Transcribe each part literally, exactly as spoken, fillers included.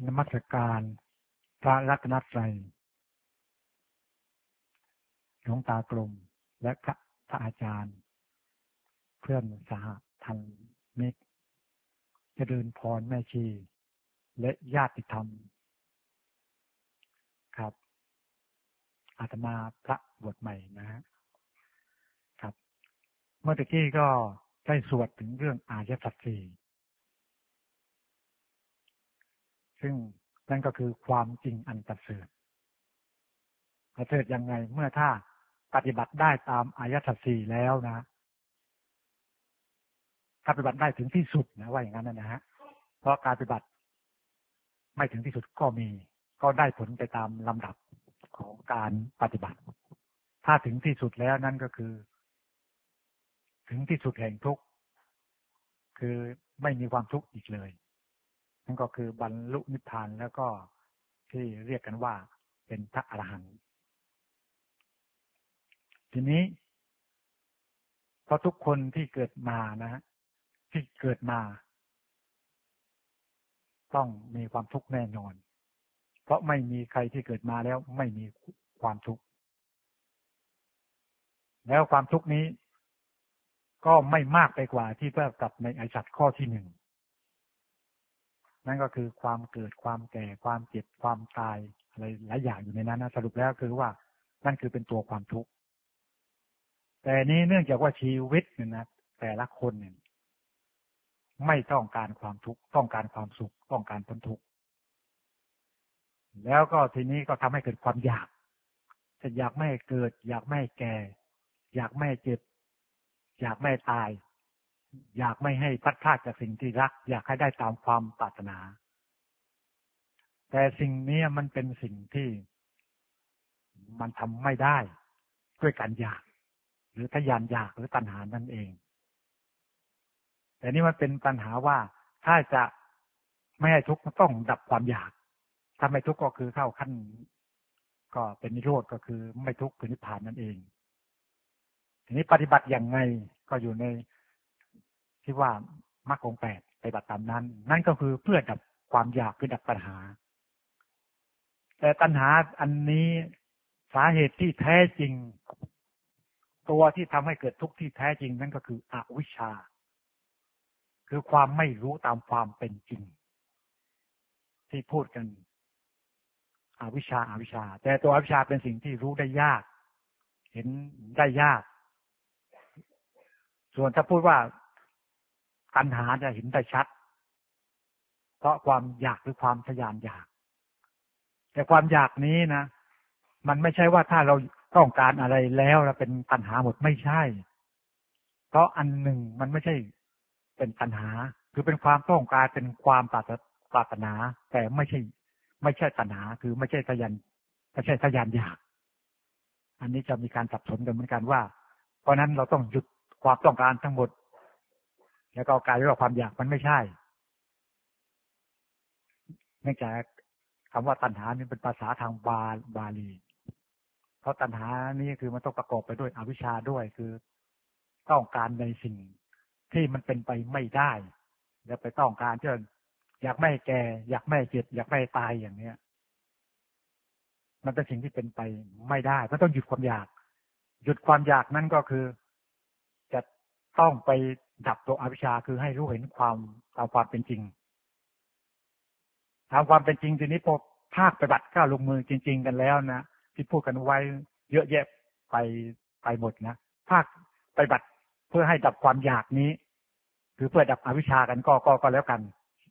นมัสการพระรัตนตรัยหลวงตากลมและพระพระอาจารย์เพื่อนสหธรรมิกเจริญพรแม่ชีและญาติธรรมครับอาตมาพระบวชใหม่นะฮะครับเมื่อตะกี้ก็ได้สวดถึงเรื่องอริยสัจสี่ซึ่งนั่นก็คือความจริงอันประเสริฐประเสริฐยังไงเมื่อถ้าปฏิบัติได้ตามอริยสัจสี่แล้วนะถ้าปฏิบัติได้ถึงที่สุดนะว่าอย่างนั้นนะฮะเพราะการปฏิบัติไม่ถึงที่สุดก็มีก็ได้ผลไปตามลำดับของการปฏิบัติถ้าถึงที่สุดแล้วนั่นก็คือถึงที่สุดแห่งทุกข์คือไม่มีความทุกข์อีกเลยนั่นก็คือบรรลุนิพพานแล้วก็ที่เรียกกันว่าเป็นพระอรหันต์ทีนี้เพราะทุกคนที่เกิดมานะฮะที่เกิดมาต้องมีความทุกข์แน่นอนเพราะไม่มีใครที่เกิดมาแล้วไม่มีความทุกข์แล้วความทุกข์นี้ก็ไม่มากไปกว่าที่เพื่อกับในอริยสัจข้อที่หนึ่งนั่นก็คือความเกิดความแก่ความเจ็บความตายอะไรหลายอย่างอยู่ในนั้นนะสรุปแล้วคือว่านั่นคือเป็นตัวความทุกข์แต่นี้เนื่องจากว่าชีวิตเนี่ยนะแต่ละคนเนี่ยไม่ต้องการความทุกข์ต้องการความสุขต้องการพ้นทุกข์แล้วก็ทีนี้ก็ทำให้เกิดความอยากจะอยากไม่เกิดอยากไม่แก่อยากไม่เจ็บอยากไม่ตายอยากไม่ให้พัดพลาดจากสิ่งที่รักอยากให้ได้ตามความปรารถนาแต่สิ่งนี้มันเป็นสิ่งที่มันทำไม่ได้ด้วยการอยากหรือทยานอยากหรือตัณหานั่นเองแต่นี่มันเป็นปัญหาว่าถ้าจะไม่ให้ทุกข์ต้องดับความอยากถ้าไม่ทุกข์ก็คือเข้าขั้นก็เป็นนิโรธก็คือไม่ทุกข์คือนิพพานนั่นเองทีนี้ปฏิบัติอย่างไงก็อยู่ในที่ว่ามรรคองค์แปดปฏิบัติตามนั้นนั่นก็คือเพื่อดับความอยากคือดับปัญหาแต่ตัณหาอันนี้สาเหตุที่แท้จริงตัวที่ทำให้เกิดทุกข์ที่แท้จริงนั่นก็คืออวิชชาคือความไม่รู้ตามความเป็นจริงที่พูดกันอวิชชาอวิชชาแต่ตัวอวิชชาเป็นสิ่งที่รู้ได้ยากเห็นได้ยากส่วนถ้าพูดว่าตัณหาจะเห็นได้ชัดเพราะความอยากหรือความทยานอยากแต่ความอยากนี้นะมันไม่ใช่ว่าถ้าเราต้องการอะไรแล้วเราเป็นตัณหาหมดไม่ใช่เพราะอันหนึ่งมันไม่ใช่เป็นตัณหาคือเป็นความต้องการเป็นความปรารถนาแต่ไม่ใช่ไม่ใช่ตัณหาคือไม่ใช่ทยานไม่ใช่ทยานอยากอันนี้จะมีการสับสนกันเหมือนกันว่าเพราะนั้นเราต้องหยุดความต้องการทั้งหมดแล้วก็กลายเป็นว่าความอยากมันไม่ใช่เนื่องจากคำว่าตัณหานี่เป็นภาษาทางบาบาลีเพราะตัณหานี้คือมันต้องประกอบไปด้วยอวิชชาด้วยคือต้องการในสิ่งที่มันเป็นไปไม่ได้แล้วไปต้องการที่อยากไม่แก่อยากไม่เจ็บอยากไม่ตายอย่างเนี้ยมันเป็นสิ่งที่เป็นไปไม่ได้มันต้องหยุดความอยากหยุดความอยากนั่นก็คือจะต้องไปดับตัวอวิชชาคือให้รู้เห็นความตามความเป็นจริงตามความเป็นจริงทีนี้พอภาคปฏิบัติก้าวลงมือจริงๆกันแล้วนะที่พูดกันไว้เยอะแยะไปไปหมดนะภาคปฏิบัติเพื่อให้ดับความอยากนี้คือเพื่อดับอวิชชากันก็ก็ก็แล้วกัน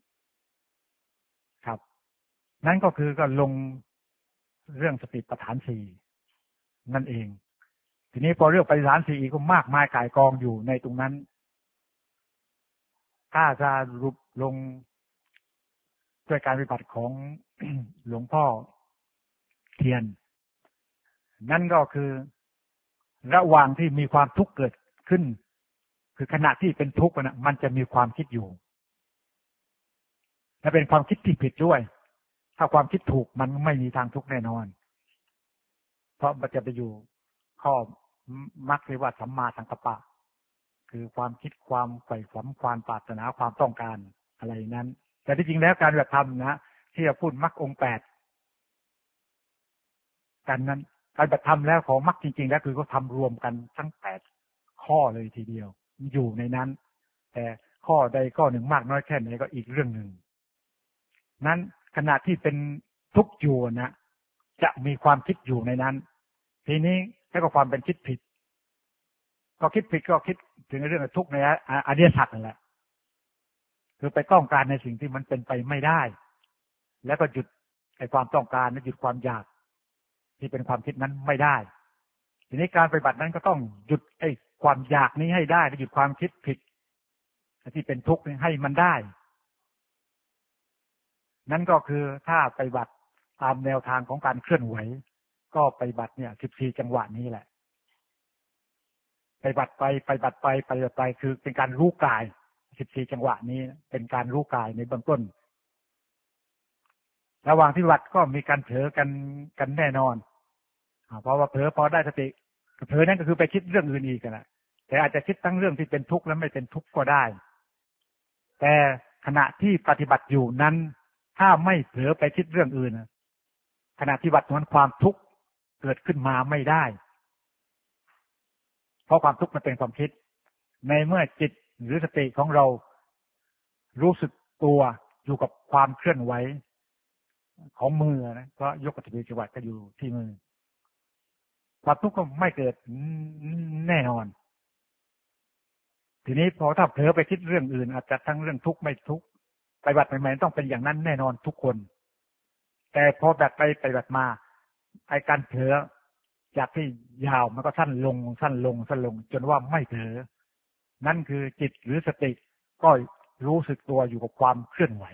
ครับนั่นก็คือก็ลงเรื่องสติปัฏฐานสี่นั่นเองทีนี้พอเรื่องปฏิฐานสี่อีกก็มากมายก่ายกองอยู่ในตรงนั้นถ้าจะรุปลงด้วยการปฏิบัติของ หลวงพ่อเทียนนั่นก็คือระหว่างที่มีความทุกข์เกิดขึ้นคือขณะที่เป็นทุกข์นะมันจะมีความคิดอยู่และเป็นความคิดที่ผิดด้วยถ้าความคิดถูกมันไม่มีทางทุกข์แน่นอนเพราะมันจะไปอยู่ข้อมรรคที่ว่าสัมมาสังกัปปะคือความคิดความใฝ่ฝันความปรารถนาความต้องการอะไรนั้นแต่ที่จริงแล้วการปฏิบัติธรรมนะที่จะพูดมรรคองค์แปดกันนั้นการปฏิบัติธรรมแล้วของมรรคจริงๆแล้วคือเขาทำรวมกันทั้งแปดข้อเลยทีเดียวอยู่ในนั้นแต่ข้อใดข้อหนึ่งมากน้อยแค่ไหนก็อีกเรื่องหนึ่งนั้นขณะที่เป็นทุกข์อยู่นะจะมีความคิดอยู่ในนั้นทีนี้แล้วก็ความเป็นคิดผิดก็คิดผิดก็คิดถึงเรื่องทุกข์ในอริยสัจนั่นแหละคือไปต้องการในสิ่งที่มันเป็นไปไม่ได้แล้วก็หยุดไอ้ความต้องการและหยุดความอยากที่เป็นความคิดนั้นไม่ได้ทีนี้การปฏิบัตินั้นก็ต้องหยุดไอ้ความอยากนี้ให้ได้และหยุดความคิดผิดที่เป็นทุกข์ให้มันได้นั่นก็คือถ้าปฏิบัติตามแนวทางของการเคลื่อนไหวก็ปฏิบัติเนี่ยสิบสี่จังหวะนี้แหละปฏิบัติไปปฏิบัติไปปฏิบัติไปคือเป็นการรู้กายสิบสี่จังหวะนี้เป็นการรู้กายในเบื้องต้นระหว่างที่วัดก็มีการเผลอกันกันแน่นอนเพราะว่าเผลอพอได้สติเผลอนั่นก็คือไปคิดเรื่องอื่นอีกนะแต่อาจจะคิดทั้งเรื่องที่เป็นทุกข์และไม่เป็นทุกข์ก็ได้แต่ขณะที่ปฏิบัติอยู่นั้นถ้าไม่เผลอไปคิดเรื่องอื่นขณะที่ปฏิบัตินั้นความทุกข์เกิดขึ้นมาไม่ได้เพราะความทุกข์มันเป็นความคิดในเมื่อจิตหรือสติของเรารู้สึกตัวอยู่กับความเคลื่อนไหวของมือนะก็ยกกระถิ่นจังหวะก็อยู่ที่มือความทุกข์ก็ไม่เกิดแน่นอนทีนี้พอถ้าเผลอไปคิดเรื่องอื่นอาจจะทั้งเรื่องทุกข์ไม่ทุกข์ปฏิบัติใหม่ๆต้องเป็นอย่างนั้นแน่นอนทุกคนแต่พอแบบไปปฏิบัติมาไอ้การเผลอจากที่ยาวมันก็สั้นลงสั้นลงสั้นลงจนว่าไม่เผลอนั่นคือจิตหรือสติก็รู้สึกตัวอยู่กับความเคลื่อนไหว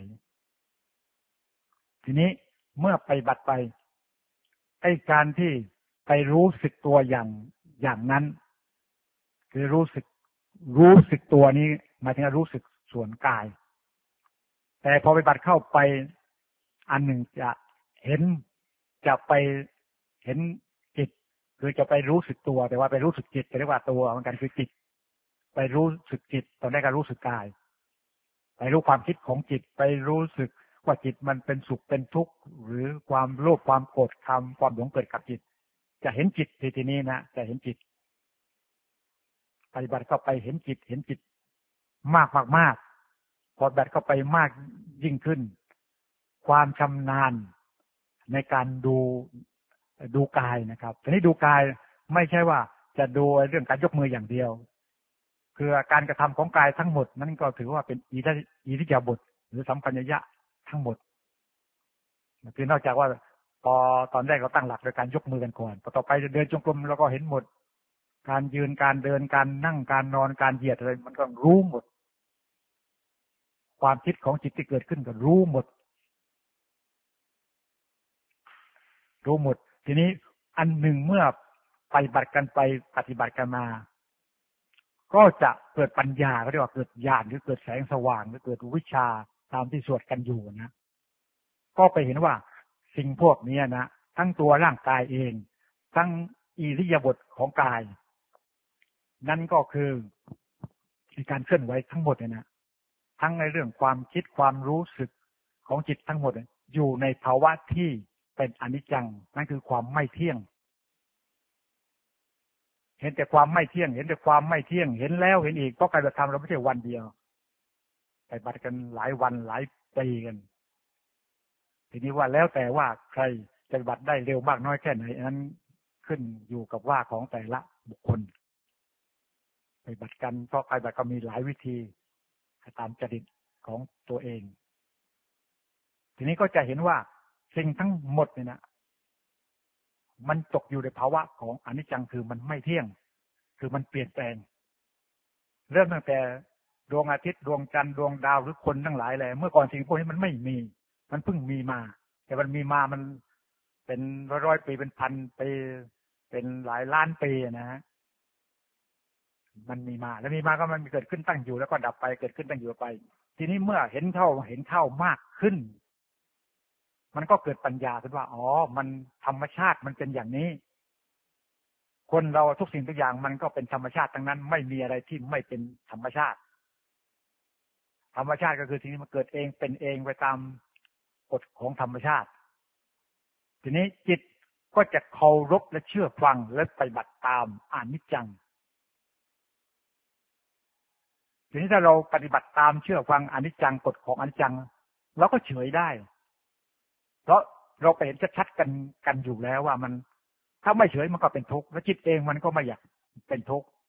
ทีนี้เมื่อไปบัดไปไอ้การที่ไปรู้สึกตัวอย่างอย่างนั้นคือรู้สึกรู้สึกตัวนี้หมายถึงรู้สึกส่วนกายแต่พอไปบัดเข้าไปอันหนึ่งจะเห็นจะไปเห็นจิตคือจะไปรู้สึกตัวแต่ว่าไปรู้สึกจิตเรียกว่าตัวเหมือนกันคือจิตไปรู้สึกจิตตอนแรกก็รู้สึกกายไปรู้ความคิดของจิตไปรู้สึกว่าจิตมันเป็นสุขเป็นทุกข์หรือความโลภความโกรธความความหลงเกิดกับจิตจะเห็นจิตทีทีนี้นะจะเห็นจิตปฏิบัติเข้าไปเห็นจิตเห็นจิตมากมากมากพอปฏิบัติเข้าไปมากยิ่งขึ้นความชำนาญในการดูดูกายนะครับทีนี้ดูกายไม่ใช่ว่าจะดูเรื่องการยกมืออย่างเดียวคือการกระทำของกายทั้งหมดนั้นก็ถือว่าเป็นอิริยาบถหรือสัมปัญญะทั้งหมดคือนอกจากว่าพอตอนแรกเราตั้งหลักโดยการยกมือกันก่อนพอต่อไปเดินจงกรมเราก็เห็นหมดการยืนการเดินการนั่งการนอนการเหยียดอะไรมันก็รู้หมดความคิดของจิตที่เกิดขึ้นก็รู้หมดรู้หมดทีนี้อันหนึ่งเมื่อปฏิบัติกันไปปฏิบัติกันมาก็จะเกิดปัญญาเขาเรียกว่าเกิดญาณหรือเกิดแสงสว่างหรือเกิดวิชาตามที่สวดกันอยู่นะก็ไปเห็นว่าสิ่งพวกนี้นะทั้งตัวร่างกายเองทั้งอิริยาบถของกายนั่นก็คือการเคลื่อนไหวทั้งหมดเนี่ยนะทั้งในเรื่องความคิดความรู้สึกของจิตทั้งหมดอยู่ในภาวะที่เป็นอนิจจังนั่นคือความไม่เที่ยงเห็นแต่ความไม่เที่ยงเห็นแต่ความไม่เที่ยงเห็นแล้วเห็นอีกเพราะการกระทำเราไม่ใช่วันเดียวไปบัติกันหลายวันหลายปีกันทีนี้ว่าแล้วแต่ว่าใครจะปฏิบัติได้เร็วมากน้อยแค่ไหนนั้นขึ้นอยู่กับว่าของแต่ละบุคคลปฏิบัติกันเพราะปฏิบัติก็มีหลายวิธีตามจริตของตัวเองทีนี้ก็จะเห็นว่าสิ่งทั้งหมดเนี่ยนะมันตกอยู่ในภาวะของอนิจจังคือมันไม่เที่ยงคือมันเปลี่ยนแปลงเริ่มตั้งแต่ดวงอาทิตย์ดวงจันทร์ดวงดาวหรือคนทั้งหลายแหละเมื่อก่อนสิ่งพวกนี้มันไม่มีมันเพิ่งมีมาแต่มันมีมามันเป็นร้อยๆปีเป็นพันปีเป็นหลายล้านปีนะฮะมันมีมาแล้วมีมาก็มันเกิดขึ้นตั้งอยู่แล้วก็ดับไปเกิดขึ้นตั้งอยู่ไปทีนี้เมื่อเห็นเข้าเห็นเข้ามากขึ้นมันก็เกิดปัญญาขึ้นว่าอ๋อมันธรรมชาติมันเป็นอย่างนี้คนเราทุกสิ่งทุกอย่างมันก็เป็นธรรมชาติทั้งนั้นไม่มีอะไรที่ไม่เป็นธรรมชาติธรรมชาติก็คือสิ่งที่มันเกิดเองเป็นเองไปตามกฎของธรรมชาติทีนี้จิตก็จะเคารพและเชื่อฟังและปฏิบัติตามอนิจจังทีนี้ถ้าเราปฏิบัติตามเชื่อฟังอนิจจังกฎของอนิจจังเราก็เฉยได้เพราะเราไปเห็นชัดๆกันกันอยู่แล้วว่ามันถ้าไม่เฉยมันก็เป็นทุกข์และจิตเองมันก็ไม่อยากเป็นทุกข์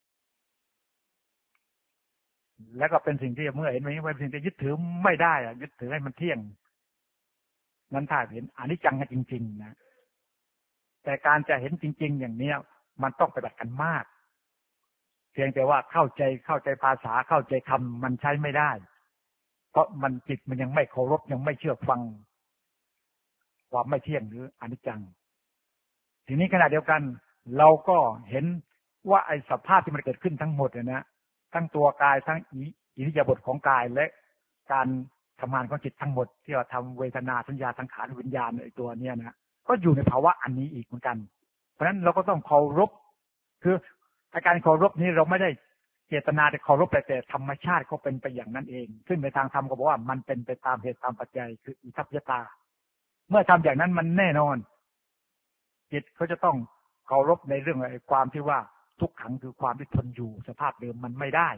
แล้วก็เป็นสิ่งที่เมื่อเห็นมันเป็นสิ่งที่ยึดถือไม่ได้อะยึดถือให้มันเที่ยงนั้นถ้าเห็นอนิจจังกันจริงๆนะแต่การจะเห็นจริงๆอย่างเนี้ยมันต้องปฏิบัติกันมากเพียงแต่ว่าเข้าใจเข้าใจภาษาเข้าใจคำมันใช้ไม่ได้เพราะมันจิตมันยังไม่เคารพยังไม่เชื่อฟังความไม่เที่ยงหรืออนิจจังทีนี้ขณะเดียวกันเราก็เห็นว่าไอ้สภาพที่มันเกิดขึ้นทั้งหมดเนี่ยนะทั้งตัวกายทั้งอิริยาบถของกายและการทำงานของจิตทั้งหมดที่เราทำเวทนาสัญญาสังขารวิญญาณไอ้ตัวเนี้ยนะก็อยู่ในภาวะอันนี้อีกเหมือนกันเพราะฉะนั้นเราก็ต้องเคารพคืออาการเคารพนี้เราไม่ได้เจตนาจะเคารพแต่ธรรมชาติเขาเป็นไปอย่างนั้นเองซึ่งในทางธรรมก็บอกว่ามันเป็นไปตามเหตุตามปัจจัยคืออิทัปยตาเมื่อทำอย่างนั้นมันแน่นอนจิตเขาจะต้องเคารพในเรื่องไอ้ความที่ว่าทุกขังคือความที่ทนอยู่สภาพเดิมมันไม่ได้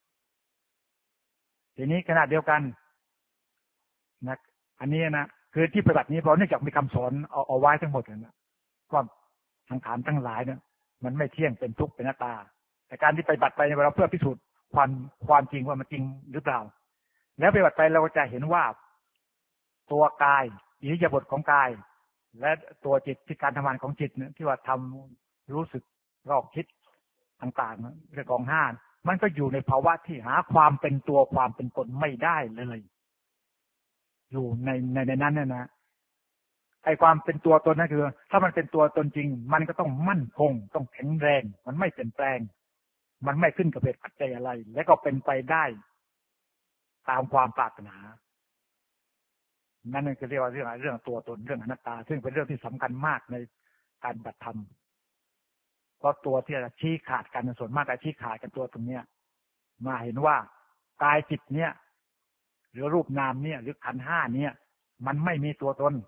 ทีนี้ขณะเดียวกันนะอันนี้นะคือที่ปฏิบัตินี้เพราะเนื่องจากมีคำสอนเอาเอาไว้ทั้งหมดนะว่าสังขารทั้งหลายเนี่ยมันไม่เที่ยงเป็นทุกข์เป็นอนัตตาแต่การที่ปฏิบัติไปเราเพื่อพิสูจน์ความความจริงว่ามันจริงหรือเปล่าแล้วปฏิบัติไปเราจะเห็นว่าตัวกายอิริยาบถของกายและตัวจิตที่การทำงานของจิตเนี่ยที่ว่าทำรู้สึกรอบคิดต่างๆเรื่องของห้ามันก็อยู่ในภาวะที่หาความเป็นตัวความเป็นตนไม่ได้เลยอยู่ในในในนั้นเนี่ยนะไอ้ความเป็นตัวตนนั่นคือถ้ามันเป็นตัวตนจริงมันก็ต้องมั่นคงต้องแข็งแรงมันไม่เปลี่ยนแปลงมันไม่ขึ้นกับเหตุปัจจัยอะไรและก็เป็นไปได้ตามความปรารถนานั่นคือเรียกว่าเรื่องเรื่องตัวตนเรื่องอนัตตาซึ่งเป็นเรื่องที่สำคัญมากในการปฏิบัติธรรมเพราะตัวที่จะชี้ขาดกันส่วนมากจะชี้ขาดกันตัวตรงเนี้ยมาเห็นว่ากายจิตเนี้ยหรือรูปนามเนี่ยหรือขันธ์ห้าเนี่ยมันไม่มีตัวตน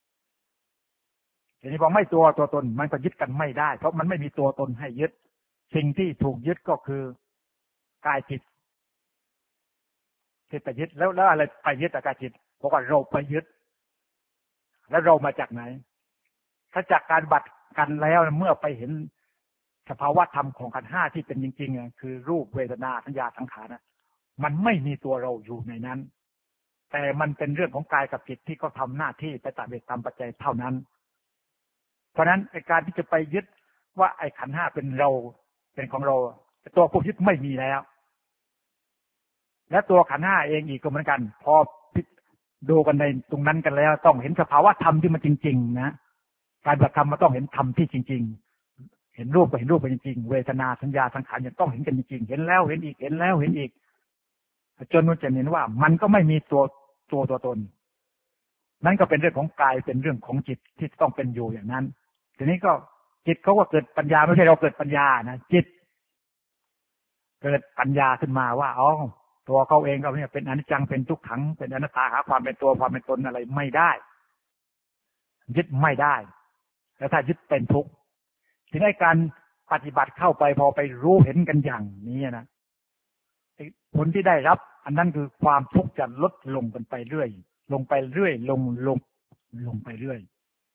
ทีนี้พอไม่ตัวตัวตนมันก็ยึดกันไม่ได้เพราะมันไม่มีตัวตนให้ยึดสิ่งที่ถูกยึดก็คือกายจิตที่ไปยึดแล้วแล้วอะไรไปยึดกายจิตเพราะว่าเราไปยึดแล้วเรามาจากไหนถ้าจากการบัดกันแล้วเมื่อไปเห็นสภาวะธรรมของขันธ์ห้าที่เป็นจริงๆคือรูปเวทนาสัญญาสังขารนะมันไม่มีตัวเราอยู่ในนั้นแต่มันเป็นเรื่องของกายกับจิตที่เขาทำหน้าที่ไปตามเหตุตามปัจจัยเท่านั้นเพราะนั้นไอ้การที่จะไปยึดว่าไอ้ขันธ์ห้าเป็นเราเป็นของเราตัวผู้ยึดไม่มีแล้วและตัวขันธ์ห้าเองอีกก็เหมือนกันพอดูกันในตรงนั้นกันแล้วต้องเห็นสภาวะธรรมที่มันจริงๆนะการปฏิบัติธรรมมันต้องเห็นธรรมที่จริงๆเห็นรูปก็เห็นรูปไปจริงๆเวทนาสัญญาสังขารยังต้องเห็นกันจริงๆเห็นแล้วเห็นอีกเห็นแล้วเห็นอีกจนมันจะเห็นว่ามันก็ไม่มีตัวตัวตัวตนนั่นก็เป็นเรื่องของกายเป็นเรื่องของจิตที่ต้องเป็นอยู่อย่างนั้นทีนี้ก็จิตเขาก็เกิดปัญญาไม่ใช่เราเกิดปัญญานะจิตเกิดปัญญาขึ้นมาว่าอ๋อตัวเขาเองก็เนี่ยเป็นอนิจจังเป็นทุกขังเป็นอนัตตาหาความเป็นตัวความเป็นตนอะไรไม่ได้ยึดไม่ได้แล้วถ้ายึดเป็นทุกข์ทีนี้การปฏิบัติเข้าไปพอไปรู้เห็นกันอย่างนี้นะผลที่ได้รับอันนั้นคือความทุกข์จะลดลงกันไปเรื่อยลงไปเรื่อยลงลงลงไปเรื่อย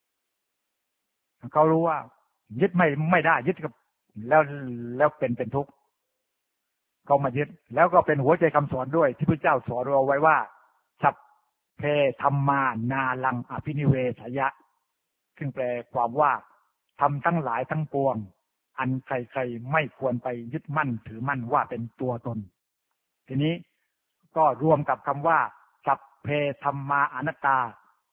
เขารู้ว่ายึดไม่ไม่ได้ยึดกับแล้วแล้วเป็นเป็นทุกข์เขามายึดแล้วก็เป็นหัวใจคำสอนด้วยที่พระเจ้าสอนเราไว้ว่าสัพเพธัมมานาลังอภินิเวสยะซึ่งแปลความว่าทำทั้งหลายทั้งปวงอันใครๆไม่ควรไปยึดมั่นถือมั่นว่าเป็นตัวตนทีนี้ก็รวมกับคำว่าสัพเพธัมมาอนัตตา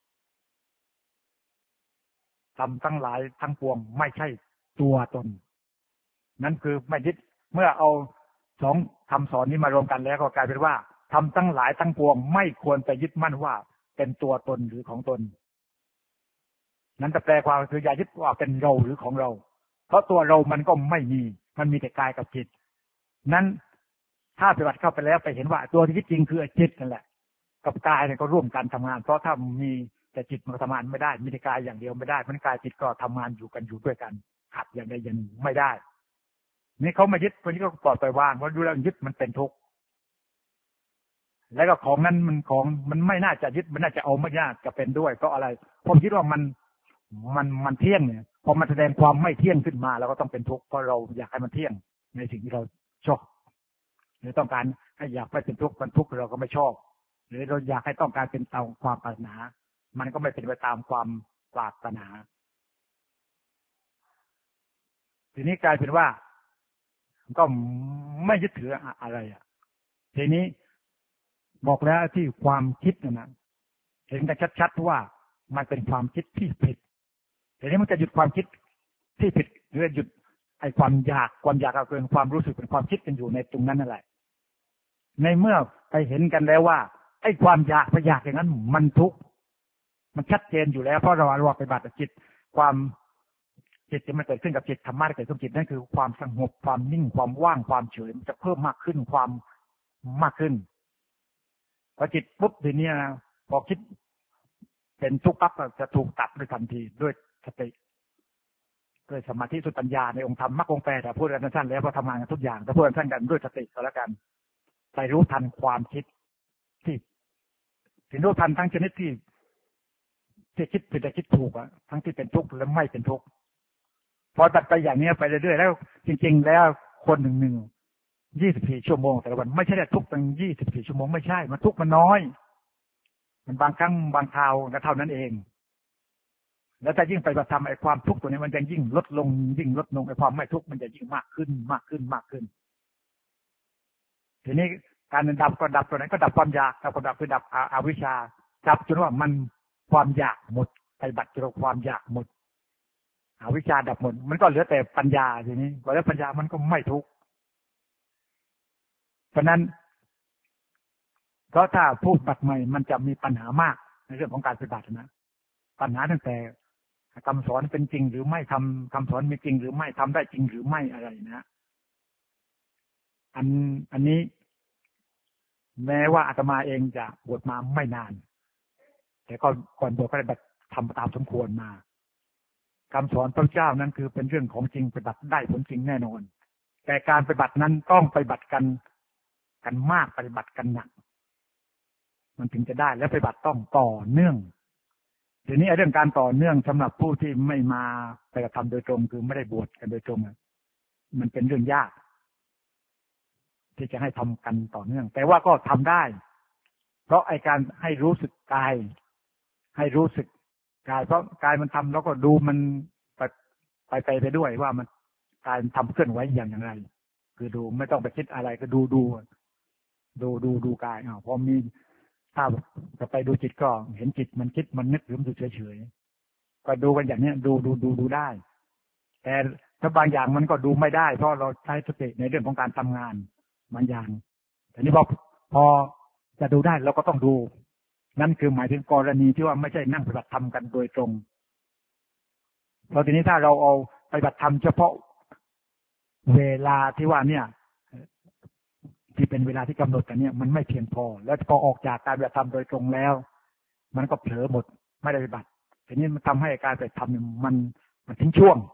ทำทั้งหลายทั้งปวงไม่ใช่ตัวตนนั่นคือไม่ยึดเมื่อเอาสองคำสอนนี้มารวมกันแล้วก็กลายเป็นว่าทำทั้งหลายทั้งปวงไม่ควรไปยึดมั่นว่าเป็นตัวตนหรือของตนนั้นจะแปลความคืออย่ายึดว่าเป็นเราหรือของเราเพราะตัวเรามันก็ไม่มีมันมีแต่กายกับจิตนั้นถ้าปฏิบัติเข้าไปแล้วไปเห็นว่าตัวที่จริงคือจิตนั่นแหละกับกายเนี่ยก็ร่วมกันทำงานเพราะถ้ามีแต่จิตมันทำงานไม่ได้มีแต่กายอย่างเดียวไม่ได้เพราะกายจิตก็ทำงานอยู่กันอยู่ด้วยกันขัดอย่างใดอย่างหนึ่งไม่ได้นี่เขามายึดคนนี้ก็ปล่อยไปวางเพราะดูแล้วยึดมันเป็นทุกข์แล้วก็ของนั้นมันของมันไม่น่าจะยึดมันน่าจะเอาไม่น่าจะเป็นด้วยเพราะอะไรผมคิดว่ามันมันมันเที่ยงเนี่ยพอมันแสดงความไม่เที่ยงขึ้นมาเราก็ต้องเป็นทุกข์เพราะเราอยากให้มันเที่ยงในสิ่งที่เราชอบหรือต้องการให้อยากให้เป็นทุกข์มันทุกข์เราก็ไม่ชอบหรือเราอยากให้ต้องการเป็นตามความปรารถนามันก็ไม่เป็นไปตามความปรารถนาทีนี้กลายเป็นว่าก็ไม่ยึดถืออะไรอ่ะทีนี้บอกแล้วที่ความคิดนะเห็นกันชัดๆว่ามันเป็นความคิดที่ผิดทีนี้มันจะหยุดความคิดที่ผิดหรือหยุดไอ้ความอยากความอยากเป็นความรู้สึกเป็นความคิดกันอยู่ในตรงนั้นนั่นแหละในเมื่อไปเห็นกันแล้วว่าไอ้ความอยากไปอยากอย่างนั้นมันทุกข์มันชัดเจนอยู่แล้วเพราะเราเราไปบัตรจิตความจิตที่มันเกิดขึ้นกับจิตธรรมะที่เกิดขึ้นกับจิตนั่นคือความสงบความนิ่งความว่างความเฉยมันจะเพิ่มมากขึ้นความมากขึ้นพอจิตปุ๊บทีนี้นะพอคิดเป็นทุกข์ปั๊บจะถูกตัดด้วยทันทีด้วยสติด้วยสมาธิสุปัญญาในองค์ธรรมมรรคองค์แปดแต่พูดกันสั้นแล้วพอทำงานกันทุกอย่างแต่พูดกันสั้นกันด้วยสติก็แล้วกันไปรู้ทันความคิดที่ถึงรู้ทันทั้งชนิดที่ที่คิดผิดและคิดถูกอะทั้งที่เป็นทุกข์และไม่เป็นทุกข์พอตัดไปอย่างนี้ไปเรื่อยๆแล้วจริงๆแล้วคนหนึ่งหนึ่งยี่สิบสี่ชั่วโมงแต่ละวันไม่ใช่ได้ทุกตั้งยี่สิบสี่ชั่วโมงไม่ใช่มันทุกมันน้อยมันบางครั้งบางคราวก็เท่านั้นเองแล้วถ้ายิ่งไปประทำไอ้ความทุกข์ตัวนี้มันจะยิ่งลดลงยิ่งลดลงไอ้ความไม่ทุกข์มันจะยิ่งมากขึ้นมากขึ้นมากขึ้นทีนี้การดับก็ดับตัวไหนก็ดับความอยากดับก็ดับคือดับอวิชชาดับจนว่ามันความอยากหมดไปบัตรจนความอยากหมดอวิชชาดับหมดมันก็เหลือแต่ปัญญาทีนี้พอแล้วปัญญามันก็ไม่ทุกข์เพราะนั้นเพราะถ้าผู้ปฏิบัติใหม่มันจะมีปัญหามากในเรื่องของการปฏิบัตินะปัญหาตั้งแต่คำสอนเป็นจริงหรือไม่ทำคำสอนมีจริงหรือไม่ทำได้จริงหรือไม่อะไรนะอันอันนี้แม้ว่าอาตมาเองจะบวชมาไม่นานแต่ก็ก่อนบวชก็ได้แบบทำตามสมควรมาคำสอนพระเจ้านั้นคือเป็นเรื่องของจริงปฏิบัติได้ผลจริงแน่นอนแต่การปฏิบัตินั้นต้องปฏิบัติกันกันมากปฏิบัติกันหนักมันถึงจะได้และปฏิบัติต้องต่อเนื่องทีนี้เรื่องการต่อเนื่องสำหรับผู้ที่ไม่มาไปกระทำโดยตรงคือไม่ได้บวชกันโดยตรงมันเป็นเรื่องยากที่จะให้ทำกันต่อเนื่องแต่ว่าก็ทำได้เพราะไอการให้รู้สึกกายให้รู้สึกกายเพราะกายมันทำแล้วก็ดูมันไปไปไปไปด้วยว่ามันกายมันทำเคลื่อนไหวอย่างอย่างไรคือดูไม่ต้องไปคิดอะไรก็ดูดูดูดูดูกายอ้าวพอมีถ้าจะไปดูจิตก็เห็นจิตมันคิดมันนึกหรือมันดูเฉยๆก็ดูกันอย่างนี้ดูดูดูดูได้แต่ถ้าบางอย่างมันก็ดูไม่ได้เพราะเราใช้สติในเรื่องของการทำงานบางอย่างแต่นี่พอพอจะดูได้เราก็ต้องดูนั่นคือหมายถึงกรณีที่ว่าไม่ใช่นั่งปฏิบัติธรรมกันโดยตรงเพราะทีนี้ถ้าเราเอาปฏิบัติธรรมเฉพาะเวลาที่ว่าเนี่ยที่เป็นเวลาที่กำหนดกันเนี่ยมันไม่เพียงพอแล้วพอออกจากการปฏิบัติธรรมโดยตรงแล้วมันก็เผลอหมดไม่ได้ปฏิบัติทีนี้มันทำให้การปฏิบัติธรรมมันมันทิ้งช่วง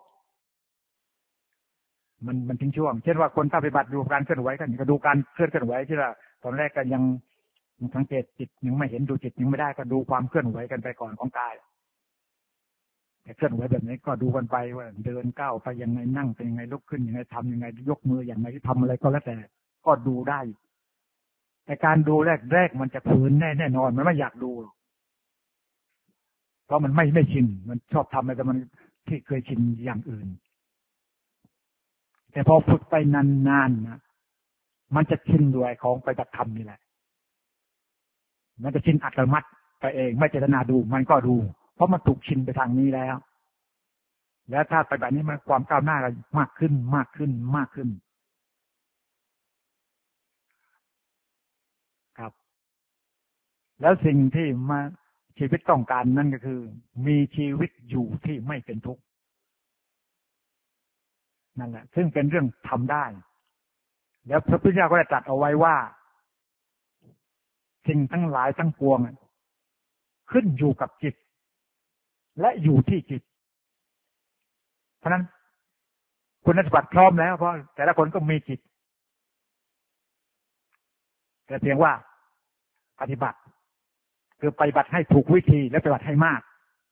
มันมันทิ้งช่วงเช่นว่าคนถ้าปฏิบัติดูการเคลื่อนไหวกันก็ดูการเคลื่อนไหวที่ละตอนแรกก็ยังสังเกตจิตยังไม่เห็นดูจิตยังไม่ได้ก็ดูความเคลื่อนไหวกันไปก่อนของกายแต่เคลื่อนไหวแบบนี้ก็ดูกันไปว่าเดินก้าวไปยังไงนั่งเป็นยังไงลุกขึ้นยังไงทำยังไงยกมืออย่างไรทำอะไรก็แล้วแต่ก็ดูได้แต่การดูแรกๆมันจะฝืนแน่แน่นอนมันไม่อยากดูเพราะมันไม่ไม่ชินมันชอบทำอะไรแต่มันที่เคยชินอย่างอื่นแต่พอฝึกไปนานๆนะมันจะชินด้วยของปฏิบัติธรรมนี่แหละมันจะชินอัตโนมัติไปเองไม่เจตนาดูมันก็ดูเพราะมันถูกชินไปทางนี้แล้วแล้วถ้าไปแบบนี้มันความก้าวหน้ามากขึ้นมากขึ้นมากขึ้นครับแล้วสิ่งที่มาชีวิตต้องการนั่นก็คือมีชีวิตอยู่ที่ไม่เป็นทุกข์นั่นแหละซึ่งเป็นเรื่องทำได้แล้วพระพุทธเจ้าก็ได้ตรัสเอาไว้ว่าสิ่งทั้งหลายทั้งปวงขึ้นอยู่กับจิตและอยู่ที่จิตเพราะนั้นคุณสมบัติพร้อมแล้วเพราะแต่ละคนก็มีจิตแต่เพียงว่าปฏิบัติคือปฏิบัติให้ถูกวิธีและปฏิบัติให้มาก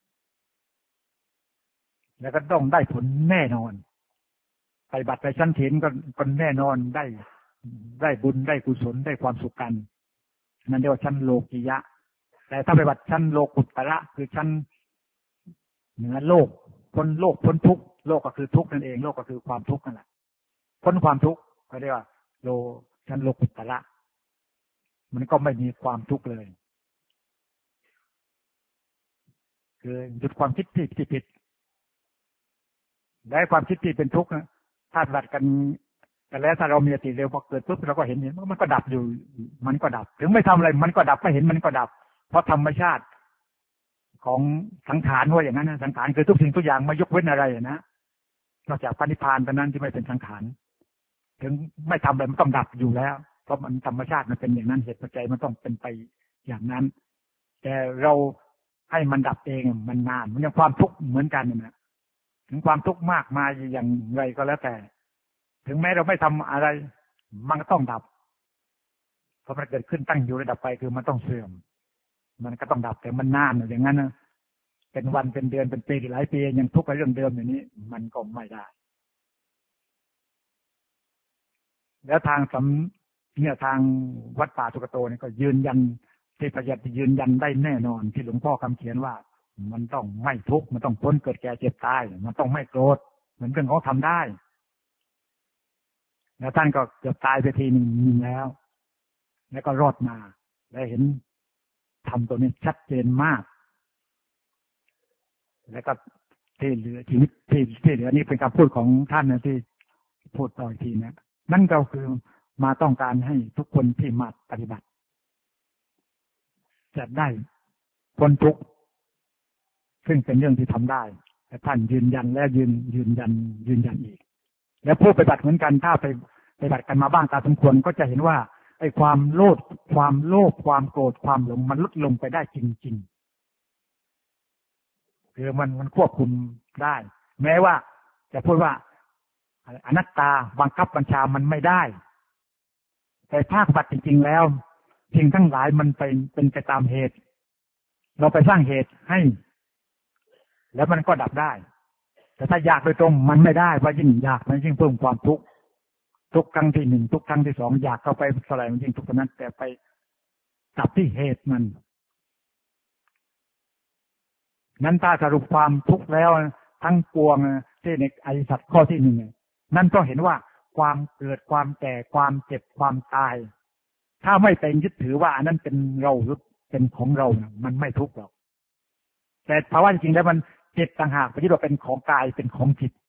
แล้วก็ต้องได้ผลแน่นอนปฏิบัติไปชั้นศีลก็ก็แน่นอนได้ได้บุญได้กุศลได้ความสุขกันนั่นเรียกว่าชั้นโลกียะแต่ถ้าปฏิบัติชั้นโลกุตตระคือชั้นเหนือโลกพ้นโลกพ้นทุกข์โลกก็คือทุกข์นั่นเองโลกก็คือความทุกข์นั่นแหละพ้นความทุกข์ก็เรียกว่าโลชั้นโลกุตตระมันก็ไม่มีความทุกข์เลยคือหยุดความคิดที่ผิดได้ความคิดที่เป็นทุกข์นะถ้าปฏิบัติกันแต่แล้วถ้าเรามีสติเร็วพอเกิดปุ๊บเราก็เห็นเห็นมันก็ดับอยู่มันก็ดับถึงไม่ทำอะไรมันก็ดับไม่เห็นมันก็ดับเพราะธรรมชาติของสังขารว่าอย่างนั้นนะสังขารคือทุกสิ่งทุกอย่างไม่ยกเว้นอะไรนะนอกจากพระนิพพานเท่านั้นที่ไม่เป็นสังขารถึงไม่ทำอะไรมันต้องดับอยู่แล้วเพราะมันธรรมชาติมันเป็นอย่างนั้นเหตุปัจจัยมันต้องเป็นไปอย่างนั้นแต่เราให้มันดับเองมันนานมันยังความทุกข์เหมือนกันนะถึงความทุกข์มากมาอย่างไรก็แล้วแต่ถึงแม้เราไม่ทำอะไรมันก็ต้องดับเพราะมันเกิดขึ้นตั้งอยู่ระดับไปคือมันต้องเสื่อมมันก็ต้องดับแต่มันนานอย่างนั้นนะเป็นวันเป็นเดือนเป็นปีหลายปียังทุกข์กับเรื่องเดิมอย่างนี้มันก็ไม่ได้แล้วทางสำเนี่ยทางวัดป่าสุกโตนี่ก็ยืนยันที่พยายามยืนยันได้แน่นอนที่หลวงพ่อคำเขียนว่ามันต้องไม่ทุกข์มันต้องพ้นเกิดแก่เจ็บตายมันต้องไม่โกรธเหมือนเรื่องเขาทำได้แล้วท่านก็เกือบตายไปทีหนึ่งแล้วแล้วก็รอดมาและเห็นทำตัวนี้ชัดเจนมากแล้วก็ที่เหลือชีวิตที่ที่เหลือนี่เป็นคำพูดของท่านนะที่พูดต่ออีกทีนะนั่นก็คือมาต้องการให้ทุกคนที่มาปฏิบัติจะได้พ้นทุกข์ซึ่งเป็นเรื่องที่ทำได้แต่ท่านยืนยันและยืนยืนยันยืนยันอีกแล้วผู้ปฏิบัติเหมือนกันถ้าไปปฏิบัติกันมาบ้างตามสมควรก็จะเห็นว่าไอ้ความโลภความโลภความโกรธความหลงมันลดลงไปได้จริงๆคือมันมันควบคุมได้แม้ว่าจะพูดว่าอนัตตาบังคับบัญชามันไม่ได้แต่ภาคปฏิบัติจริงๆแล้วสิ่งทั้งหลายมันเป็นเป็นไปตามเหตุเราไปสร้างเหตุให้แล้วมันก็ดับได้แต่ถ้าอยากโดยตรงมันไม่ได้เพราะยิ่งอยากมันยิ่งเพิ่มความทุกข์ทุกครั้งที่หนึ่งทุกครั้งที่สองอยากเข้าไปเท่าไหร่มันยิ่งทุกข์นั้นแต่ไปดับที่เหตุมันนั้นถ้าสรุปความทุกข์แล้วทั้งปวงที่ในอริยสัจข้อที่หนึ่งนั่นก็เห็นว่าความเกิดความแก่ความเจ็บความตายถ้าไม่เป็นยึดถือว่าอันนั้นเป็นเราหรือเป็นของเรานะมันไม่ทุกข์หรอกแต่ภาวะจริงๆแล้วมันจิตต่างหากไปที่เราเป็นของกายเป็นของจิต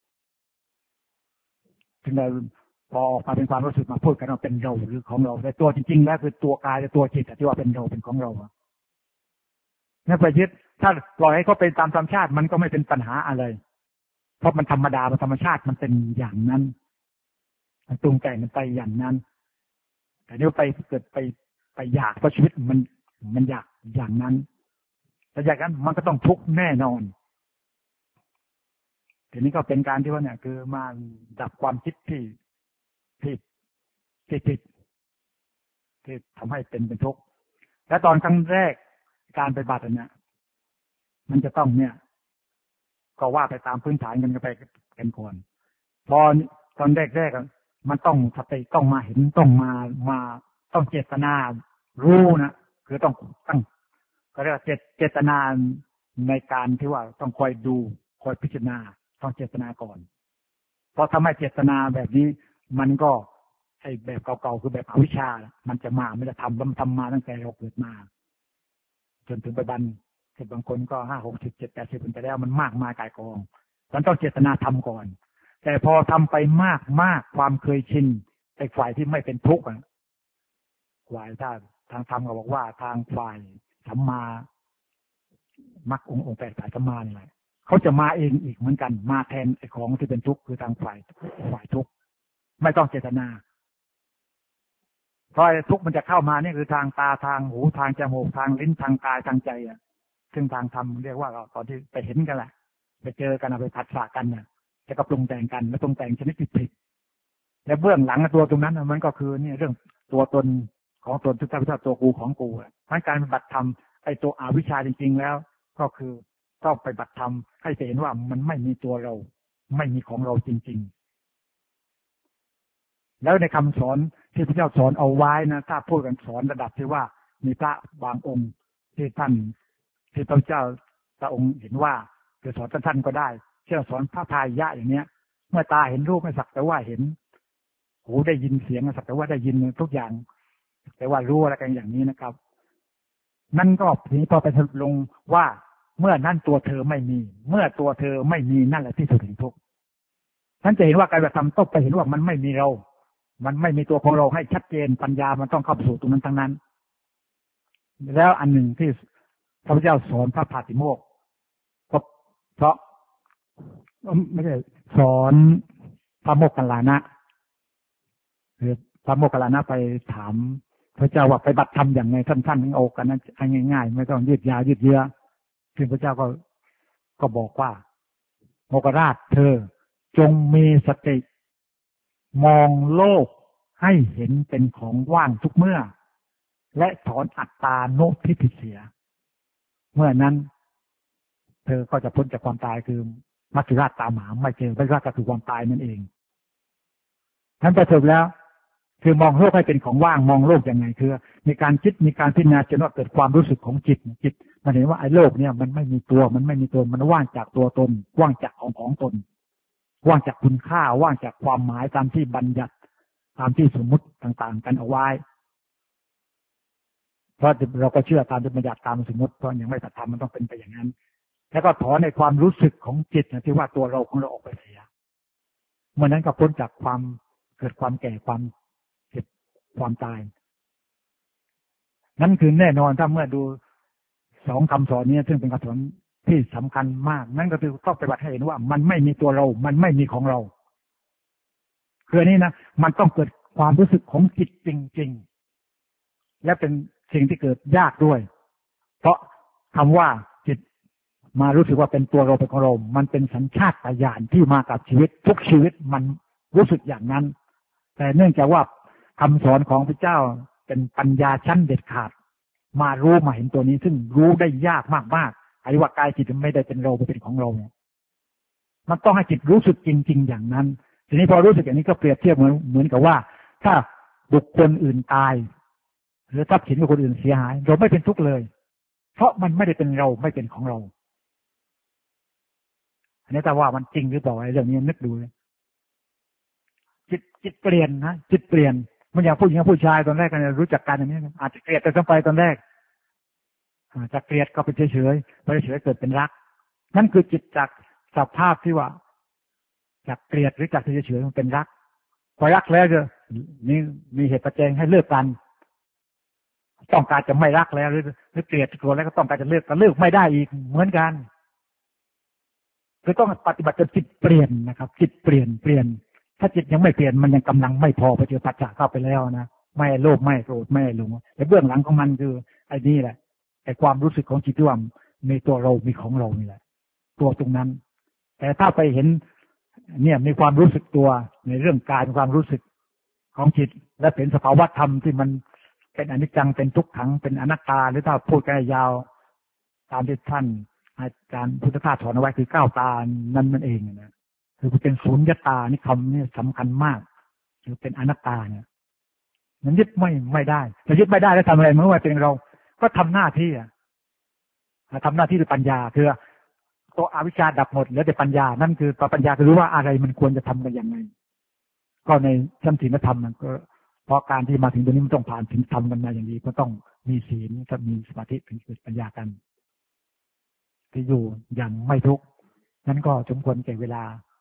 จึงเราพอออกมาเป็นความรู้สึกมาพูดกันว่าเป็นเราหรือของเราแต่ตัวจริงๆแล้วคือตัวกายและตัวจิตที่ว่าเป็นเราเป็นของเราเนี่ยไปยึดถ้าปล่อยให้เขาเป็นตามธรรมชาติมันก็ไม่เป็นปัญหาอะไรเพราะมันธรรมดามันธรรมชาติมันเป็นอย่างนั้นมันปรุงแต่งมันไปอย่างนั้นแต่นี่ไปเกิดไปไปอยากเพราะชีวิตมันมันอยากอย่างนั้นแต่อย่างนั้นมันก็ต้องทุกข์แน่นอนทีนี้ก็เป็นการที่ว่าเนี่ยคือมาดับความคิดที่ที่ที่ผิดที่ทำให้เป็นเป็นทุกข์และตอนครั้งแรกการปฏิบัติเนี่ยมันจะต้องเนี่ยก็ว่าไปตามพื้นฐานกันไปกันก่อนพอตอนแรกๆมันต้องสติต้องมาเห็นต้องมามาต้องเจตนารู้นะคือต้องตั้งก็เรียกว่าเจตนาในการที่ว่าต้องคอยดูคอยพิจารณาต้องเจตนาก่อนเพราะถ้าไม่เจตนาแบบนี้มันก็ไอ้แบบเก่าๆคือแบบอวิชชามันจะมาไม่จะทำมันทำมาตั้งแต่เราเกิดมาจนถึงปัจจุบันบางคนก็ห้าหกสิบเจ็ดแปดสิบเป็นไปแล้วมันมากมายกายกองมันต้องเจตนาทำก่อนแต่พอทำไปมากมากความเคยชินไอ้ฝ่ายที่ไม่เป็นทุกข์ฝ่ายถ้าทางธรรมก็บอกว่าทางฝ่ายสัมมามรรคองค์องค์แปดฝ่ายสัมมานี่แหละเขาจะมาเองอีกเหมือนกันมาแทนไอ้ของที่เป็นทุกข์คือทางฝ่ายฝ่ายทุกข์ไม่ต้องเจตนาเพราะทุกข์มันจะเข้ามานี่คือทางตาทางหูทางจมูกทางลิ้นทางกายทางใจอ่ะซึ่งทางธรรมเรียกว่าตอนที่ไปเห็นกันแหละไปเจอกันเอาไปผัดสะกันเนี่ยจะก็ปรุงแต่งกันแล้วปรุงแต่งชนิดผิดๆและเบื้องหลังตัวตรงนั้นมันก็คือเนี่ยเรื่องตัวตนของตนทุกท่านตัวกูของกูทั้งการปฏิบัติธรรมไอ้ตัวอวิชชาจริงๆแล้วก็คือต้องไปปฏิบัติธรรมให้เห็นว่ามันไม่มีตัวเราไม่มีของเราจริงๆแล้วในคำสอนที่พระเจ้าสอนเอาไว้นะถ้าพูดกันสอนระดับที่ว่ามีพระบางองค์ที่ท่านที่พระเจ้าพระองค์เห็นว่าจะสอนท่านก็ได้เช่นสอนพระพายะอย่างเนี้ยเมื่อตาเห็นรูปไม่สักแต่ว่าเห็นหูได้ยินเสียงสักแต่ว่าได้ยินทุกอย่างแต่ว่ารู้อะไรกันอย่างนี้นะครับนั่นก็ทีนี้พอไปลงว่าเมื่อนั่นตัวเธอไม่มีเมื่อตัวเธอไม่มีนั่นแหละที่สุดแห่งทุกข์ท่านจะเห็นว่าการกระทำต้องไปเห็นว่ามันไม่มีเรามันไม่มีตัวของเราให้ชัดเจนปัญญามันต้องเข้าสู่ตรงนั้นทั้งนั้นแล้วอันหนึ่งที่พระพุทธเจ้าสอนพระพาติโมกข์เพราะไม่ใช่สอนพระโมคคัลลานะหรือพระโมคคัลลานะไปถามพระเจ้าว่าไปบัตรทำอย่างไงท่านๆทั้งอกกันนั้นง่ายๆไม่ต้องยืดยาวยืดเยื้อซึ่งพระเจ้าก็ก็บอกว่าโมคคราชเธอจงมีสติมองโลกให้เห็นเป็นของว่างทุกเมื่อและถอนอัตตาโนทิฏฐิเสียเมื่อนั้นเธอก็จะพ้นจากความตายคือมัจจุราชตามหาไม่เจอมัจจุราชก็คือความตายนั่นเองท่านประสบแล้วคือมองโลกให้เป็นของว่างมองโลกยังไงคือมีการคิดมีการพิจารณาจนว่าเกิดความรู้สึกของจิตจิตมันเห็นว่าไอ้โลกเนี่ยมันไม่มีตัวมันไม่มีตัวมันว่างจากตัวตนว่างจากของของตนว่างจากคุณค่าว่างจากความหมายตามที่บัญญัติตามที่สมมุติต่างๆกันเอาไว้เพราะเราก็เชื่อตามที่บัญญัติตามสมมติเพราะยังไม่ปฏิบัติมันต้องเป็นไปอย่างนั้นแล้วก็ถอนในความรู้สึกของจิตนะที่ว่าตัวเราของเราออกไปเสียเมื่อนั้นก็พ้นจากความเกิดความแก่ความเจ็บความตายนั่นคือแน่นอนถ้าเมื่อดูสองคำสอนนี้ซึ่งเป็นคำสอนที่สำคัญมากนั่นก็คือต้องปฏิบัติให้เห็นว่ามันไม่มีตัวเรามันไม่มีของเราคืออันนี้นะมันต้องเกิดความรู้สึกของจิตจริงๆและเป็นสิ่งที่เกิดยากด้วยเพราะคำว่าจิตมารู้สึกว่าเป็นตัวเราเป็นของเรามันเป็นสัญชาตญาณที่มากับชีวิตทุกชีวิตมันรู้สึกอย่างนั้นแต่เนื่องจากว่าคำสอนของพระเจ้าเป็นปัญญาชั้นเด็ดขาดมารู้มาเห็นตัวนี้ซึ่งรู้ได้ยากมากๆไอ้ว่ากายจิตไม่ได้เป็นเราเป็นของเรามันต้องให้จิตรู้สึกจริงๆอย่างนั้นทีนี้พอรู้สึกอย่างนี้ก็เปรียบเทียบเหมือนเหมือนกับว่าถ้าบุคคลอื่นตายหรือทรัพย์สินของคนอื่นเสียหายเราไม่เป็นทุกข์เลยเพราะมันไม่ได้เป็นเราไม่เป็นของเราอันนี้แต่ว่ามันจริงหรือเปล่าไอ้เรื่องนี้นึกดูเลยจิตจิตเปลี่ยนนะจิตเปลี่ยนมันอย่างผู้หญิงกับผู้ชายตอนแรกกันรู้จักกันอย่างนี้อาจจะเกลียดกันไปตอนแรกอาจจะเกลียดก็เป็นเฉยๆพอเฉยๆเกิดเป็นรักนั่นคือจิตจากสภาพที่ว่าจากเกลียดหรือจากเฉยๆมันเป็นรักพอรักแล้วจะนี่มีเหตุปัจจัยให้เลิกกันต้องการจะไม่รักแล้วหรือหรือเกลียดกลัวแล้วก็ต้องการจะเลิกก็เลิกไม่ได้อีกเหมือนกันคือต้องปฏิบัติจนจิตเปลี่ยนนะครับจิตเปลี่ยนเปลี่ยนถ้าจิตยังไม่เปลี่ยนมันยังกำลังไม่พอไปเจอปัจจัยเข้าไปแล้วนะไม่โลภไม่โกรธไม่หลงแต่เบื้องหลังของมันคือไอ้นี่แหละไอ้ความรู้สึกของจิตที่ว่ามีตัวเรามีของเรานี่แหละตัวตรงนั้นแต่ถ้าไปเห็นเนี่ยมีความรู้สึกตัวในเรื่องกายมีความรู้สึกของจิตและเป็นสภาวะธรรมที่มันเป็นอนิจจังเป็นทุกขังเป็นอนัตตาหรือถ้าพูดกันยาวตามที่ท่านอาจารย์พุทธทาสสอนเอาไว้คือก้าวตานั่นมันเองนะคือเป็นศูนย์ยตานี่คำนี้สำคัญมากคือเป็นอนัตตาเนี่ยมันยึดไม่ไม่ได้จะยึดไม่ได้แล้วทำอะไรเมื่อว่าเป็นเราก็ทำหน้าที่อ่ะทำหน้าที่ด้วยปัญญาคือตัวอวิชชาดับหมดแล้วแต่ปัญญานั่นคือตัวปัญญาคือรู้ว่าอะไรมันควรจะทำกันอย่างไรก็ในชั้นศีลธรรมมันก็เพราะการที่มาถึงตรงนี้มันต้องผ่านถึงธรรมกันมาอย่างนี้ก็ต้องมีศีลกับมีสมาธิถึงเกิดปัญญากันที่อยู่อย่างไม่ทุกข์นั้นก็สมควรแก่เวลา